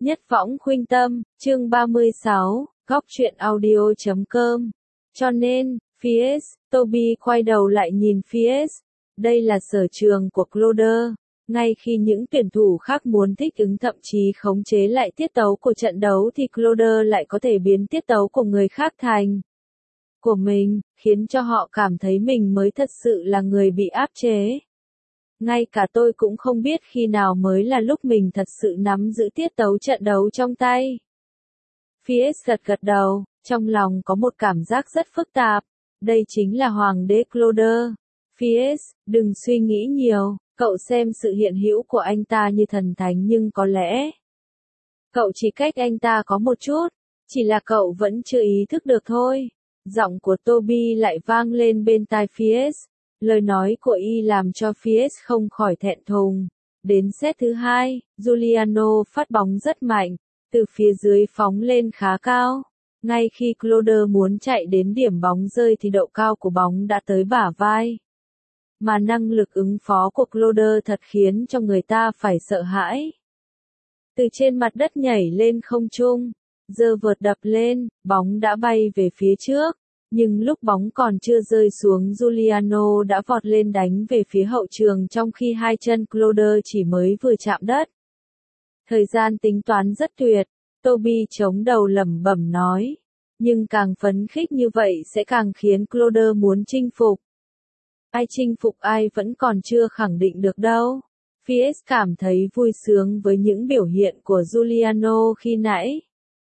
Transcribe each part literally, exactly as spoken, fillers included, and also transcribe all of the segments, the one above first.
Nhất võng khuynh tâm, chương ba mươi sáu, góc truyện audio chấm com. Cho nên, Fierce, Toby quay đầu lại nhìn Fierce. Đây là sở trường của Cloder. Ngay khi những tuyển thủ khác muốn thích ứng thậm chí khống chế lại tiết tấu của trận đấu thì Cloder lại có thể biến tiết tấu của người khác thành của mình, khiến cho họ cảm thấy mình mới thật sự là người bị áp chế. Ngay cả tôi cũng không biết khi nào mới là lúc mình thật sự nắm giữ tiết tấu trận đấu trong tay. Fierce gật gật đầu, trong lòng có một cảm giác rất phức tạp. Đây chính là Hoàng đế Cloder. Fierce, đừng suy nghĩ nhiều, cậu xem sự hiện hữu của anh ta như thần thánh nhưng có lẽ cậu chỉ cách anh ta có một chút, chỉ là cậu vẫn chưa ý thức được thôi. Giọng của Toby lại vang lên bên tai Fierce. Lời nói của y làm cho Fierce không khỏi thẹn thùng. Đến set thứ hai, Giuliano phát bóng rất mạnh, từ phía dưới phóng lên khá cao. Ngay khi Cloder muốn chạy đến điểm bóng rơi thì độ cao của bóng đã tới bả vai. Mà năng lực ứng phó của Cloder thật khiến cho người ta phải sợ hãi. Từ trên mặt đất nhảy lên không trung, giơ vợt đập lên, bóng đã bay về phía trước. Nhưng lúc bóng còn chưa rơi xuống, Giuliano đã vọt lên đánh về phía hậu trường trong khi hai chân Cloder chỉ mới vừa chạm đất. Thời gian tính toán rất tuyệt, Toby chống đầu lẩm bẩm nói. Nhưng càng phấn khích như vậy sẽ càng khiến Cloder muốn chinh phục. Ai chinh phục ai vẫn còn chưa khẳng định được đâu. Fierce cảm thấy vui sướng với những biểu hiện của Giuliano khi nãy.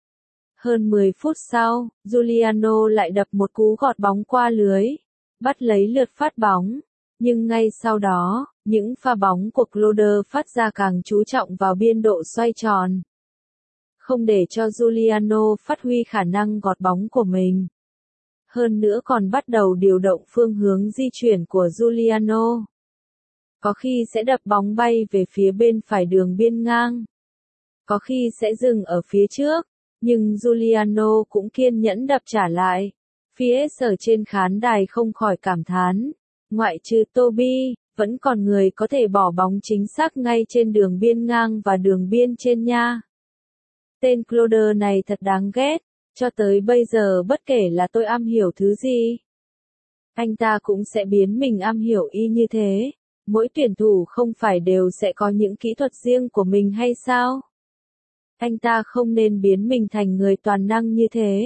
Hơn mười phút sau, Giuliano lại đập một cú gọt bóng qua lưới, bắt lấy lượt phát bóng. Nhưng ngay sau đó, những pha bóng của Cloder phát ra càng chú trọng vào biên độ xoay tròn. Không để cho Giuliano phát huy khả năng gọt bóng của mình. Hơn nữa còn bắt đầu điều động phương hướng di chuyển của Giuliano. Có khi sẽ đập bóng bay về phía bên phải đường biên ngang. Có khi sẽ dừng ở phía trước. Nhưng Giuliano cũng kiên nhẫn đập trả lại. Fierce ở trên khán đài không khỏi cảm thán. Ngoại trừ Toby, vẫn còn người có thể bỏ bóng chính xác ngay trên đường biên ngang và đường biên trên nha. Tên Cloder này thật đáng ghét. Cho tới bây giờ bất kể là tôi am hiểu thứ gì, anh ta cũng sẽ biến mình am hiểu y như thế. Mỗi tuyển thủ không phải đều sẽ có những kỹ thuật riêng của mình hay sao? Anh ta không nên biến mình thành người toàn năng như thế.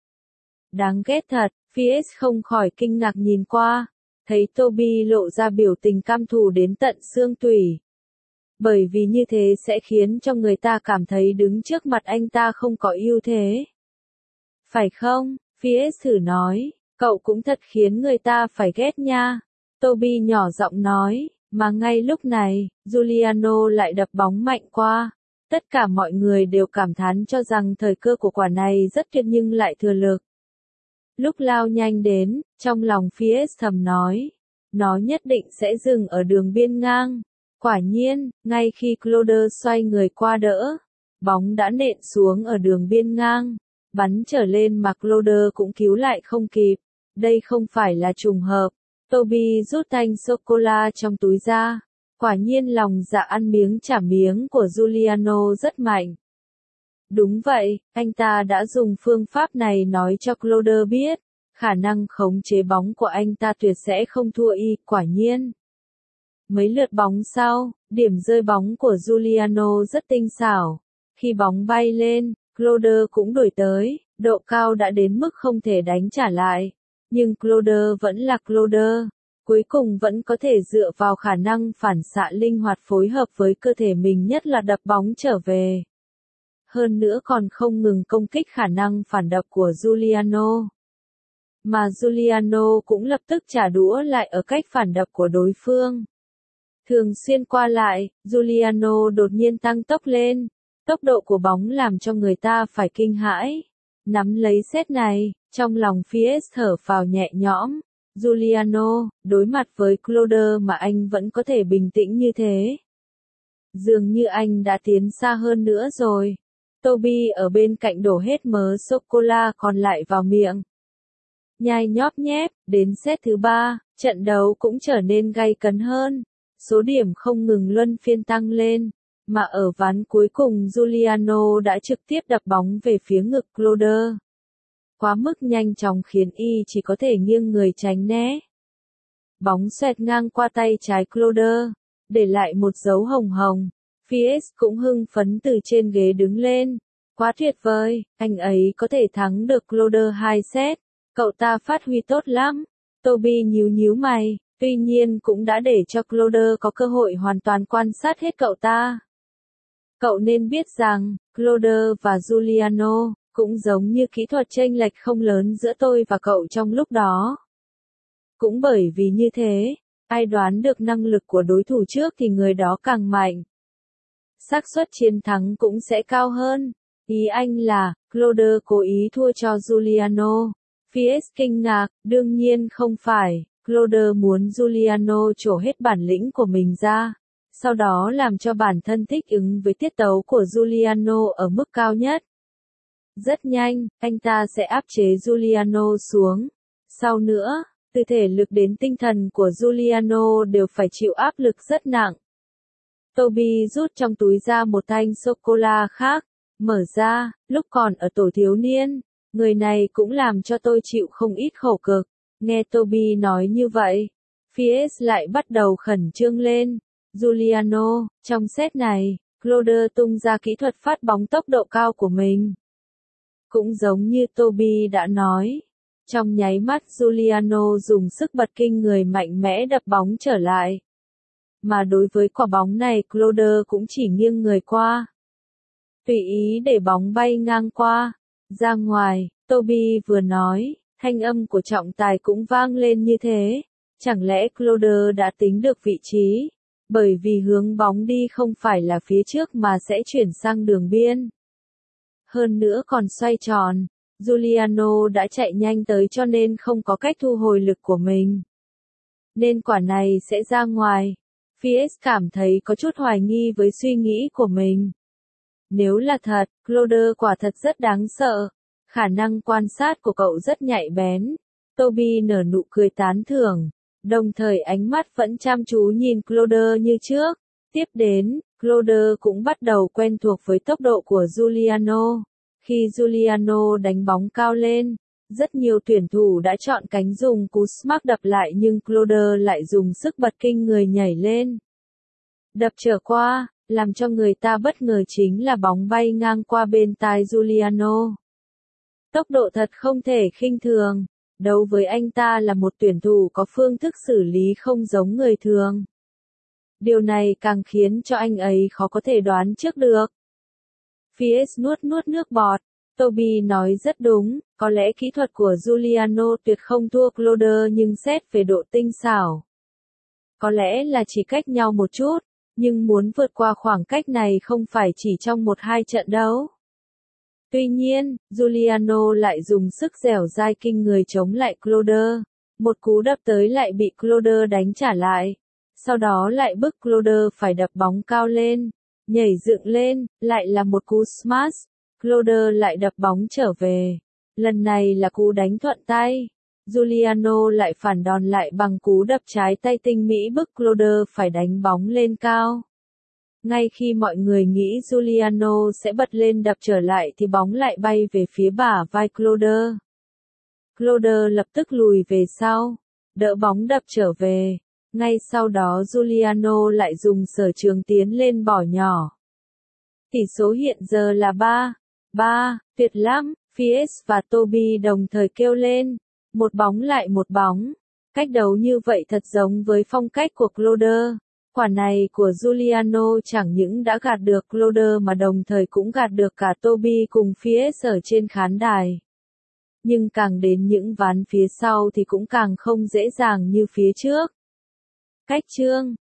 Đáng ghét thật, Fierce không khỏi kinh ngạc nhìn qua, thấy Toby lộ ra biểu tình căm thù đến tận xương tủy. Bởi vì như thế sẽ khiến cho người ta cảm thấy đứng trước mặt anh ta không có ưu thế. Phải không? Fierce thử nói, cậu cũng thật khiến người ta phải ghét nha. Toby nhỏ giọng nói, mà ngay lúc này, Giuliano lại đập bóng mạnh qua. Tất cả mọi người đều cảm thán cho rằng thời cơ của quả này rất tuyệt nhưng lại thừa lực. Lúc lao nhanh đến, trong lòng Fierce thầm nói, nó nhất định sẽ dừng ở đường biên ngang. Quả nhiên, ngay khi Cloder xoay người qua đỡ, bóng đã nện xuống ở đường biên ngang, bắn trở lên mà Cloder cũng cứu lại không kịp. Đây không phải là trùng hợp. Toby rút thanh sô-cô-la trong túi ra. Quả nhiên lòng dạ ăn miếng trả miếng của Giuliano rất mạnh. Đúng vậy, anh ta đã dùng phương pháp này nói cho Cloder biết, khả năng khống chế bóng của anh ta tuyệt sẽ không thua y, quả nhiên. Mấy lượt bóng sau, điểm rơi bóng của Giuliano rất tinh xảo. Khi bóng bay lên, Cloder cũng đuổi tới, độ cao đã đến mức không thể đánh trả lại. Nhưng Cloder vẫn là Cloder. Cuối cùng vẫn có thể dựa vào khả năng phản xạ linh hoạt phối hợp với cơ thể mình nhất là đập bóng trở về. Hơn nữa còn không ngừng công kích khả năng phản đập của Giuliano. Mà Giuliano cũng lập tức trả đũa lại ở cách phản đập của đối phương. Thường xuyên qua lại, Giuliano đột nhiên tăng tốc lên. Tốc độ của bóng làm cho người ta phải kinh hãi. Nắm lấy set này, trong lòng Fierce thở phào nhẹ nhõm. Giuliano, đối mặt với Cloder mà anh vẫn có thể bình tĩnh như thế. Dường như anh đã tiến xa hơn nữa rồi. Toby ở bên cạnh đổ hết mớ sô-cô-la còn lại vào miệng. Nhai nhóp nhép, đến set thứ ba, trận đấu cũng trở nên gay cấn hơn. Số điểm không ngừng luân phiên tăng lên. Mà ở ván cuối cùng Giuliano đã trực tiếp đập bóng về phía ngực Cloder. Quá mức nhanh chóng khiến y chỉ có thể nghiêng người tránh né. Bóng xoẹt ngang qua tay trái Cloder, để lại một dấu hồng hồng. Fies cũng hưng phấn từ trên ghế đứng lên. Quá tuyệt vời, anh ấy có thể thắng được Cloder hai set. Cậu ta phát huy tốt lắm. Toby nhíu nhíu mày, tuy nhiên cũng đã để cho Cloder có cơ hội hoàn toàn quan sát hết cậu ta. Cậu nên biết rằng, Cloder và Giuliano cũng giống như kỹ thuật chênh lệch không lớn giữa tôi và cậu trong lúc đó. Cũng bởi vì như thế, ai đoán được năng lực của đối thủ trước thì người đó càng mạnh. Xác suất chiến thắng cũng sẽ cao hơn. Ý anh là, Cloder cố ý thua cho Giuliano. Fies kinh ngạc, đương nhiên không phải, Cloder muốn Giuliano trổ hết bản lĩnh của mình ra, sau đó làm cho bản thân thích ứng với tiết tấu của Giuliano ở mức cao nhất. Rất nhanh, anh ta sẽ áp chế Giuliano xuống. Sau nữa, từ thể lực đến tinh thần của Giuliano đều phải chịu áp lực rất nặng. Toby rút trong túi ra một thanh sô-cô-la khác, mở ra, lúc còn ở tuổi thiếu niên, người này cũng làm cho tôi chịu không ít khổ cực. Nghe Toby nói như vậy, Fies lại bắt đầu khẩn trương lên. Giuliano, trong set này, Cloder tung ra kỹ thuật phát bóng tốc độ cao của mình. Cũng giống như Toby đã nói, trong nháy mắt Giuliano dùng sức bật kinh người mạnh mẽ đập bóng trở lại. Mà đối với quả bóng này Cloder cũng chỉ nghiêng người qua. Tùy ý để bóng bay ngang qua, ra ngoài, Toby vừa nói, thanh âm của trọng tài cũng vang lên như thế. Chẳng lẽ Cloder đã tính được vị trí? Bởi vì hướng bóng đi không phải là phía trước mà sẽ chuyển sang đường biên. Hơn nữa còn xoay tròn, Giuliano đã chạy nhanh tới cho nên không có cách thu hồi lực của mình. Nên quả này sẽ ra ngoài. Fies cảm thấy có chút hoài nghi với suy nghĩ của mình. Nếu là thật, Cloder quả thật rất đáng sợ. Khả năng quan sát của cậu rất nhạy bén. Toby nở nụ cười tán thưởng, đồng thời ánh mắt vẫn chăm chú nhìn Cloder như trước. Tiếp đến, Cloder cũng bắt đầu quen thuộc với tốc độ của Giuliano. Khi Giuliano đánh bóng cao lên, rất nhiều tuyển thủ đã chọn cánh dùng cú smack đập lại nhưng Cloder lại dùng sức bật kinh người nhảy lên. Đập trở qua, làm cho người ta bất ngờ chính là bóng bay ngang qua bên tai Giuliano. Tốc độ thật không thể khinh thường. Đấu với anh ta là một tuyển thủ có phương thức xử lý không giống người thường. Điều này càng khiến cho anh ấy khó có thể đoán trước được. Fies nuốt nuốt nước bọt. Toby nói rất đúng, có lẽ kỹ thuật của Giuliano tuyệt không thua Cloder nhưng xét về độ tinh xảo. Có lẽ là chỉ cách nhau một chút, nhưng muốn vượt qua khoảng cách này không phải chỉ trong một hai trận đấu. Tuy nhiên, Giuliano lại dùng sức dẻo dai kinh người chống lại Cloder. Một cú đập tới lại bị Cloder đánh trả lại. Sau đó lại bức Cloder phải đập bóng cao lên. Nhảy dựng lên, lại là một cú smash. Cloder lại đập bóng trở về. Lần này là cú đánh thuận tay. Giuliano lại phản đòn lại bằng cú đập trái tay tinh mỹ bức Cloder phải đánh bóng lên cao. Ngay khi mọi người nghĩ Giuliano sẽ bật lên đập trở lại thì bóng lại bay về phía bả vai Cloder. Cloder lập tức lùi về sau, đỡ bóng đập trở về. Ngay sau đó Giuliano lại dùng sở trường tiến lên bỏ nhỏ. Tỷ số hiện giờ là ba ba, tuyệt lắm, Fies và Toby đồng thời kêu lên. Một bóng lại một bóng. Cách đấu như vậy thật giống với phong cách của Cloder. Quả này của Giuliano chẳng những đã gạt được Cloder mà đồng thời cũng gạt được cả Toby cùng Fies ở trên khán đài. Nhưng càng đến những ván phía sau thì cũng càng không dễ dàng như phía trước. Cách chương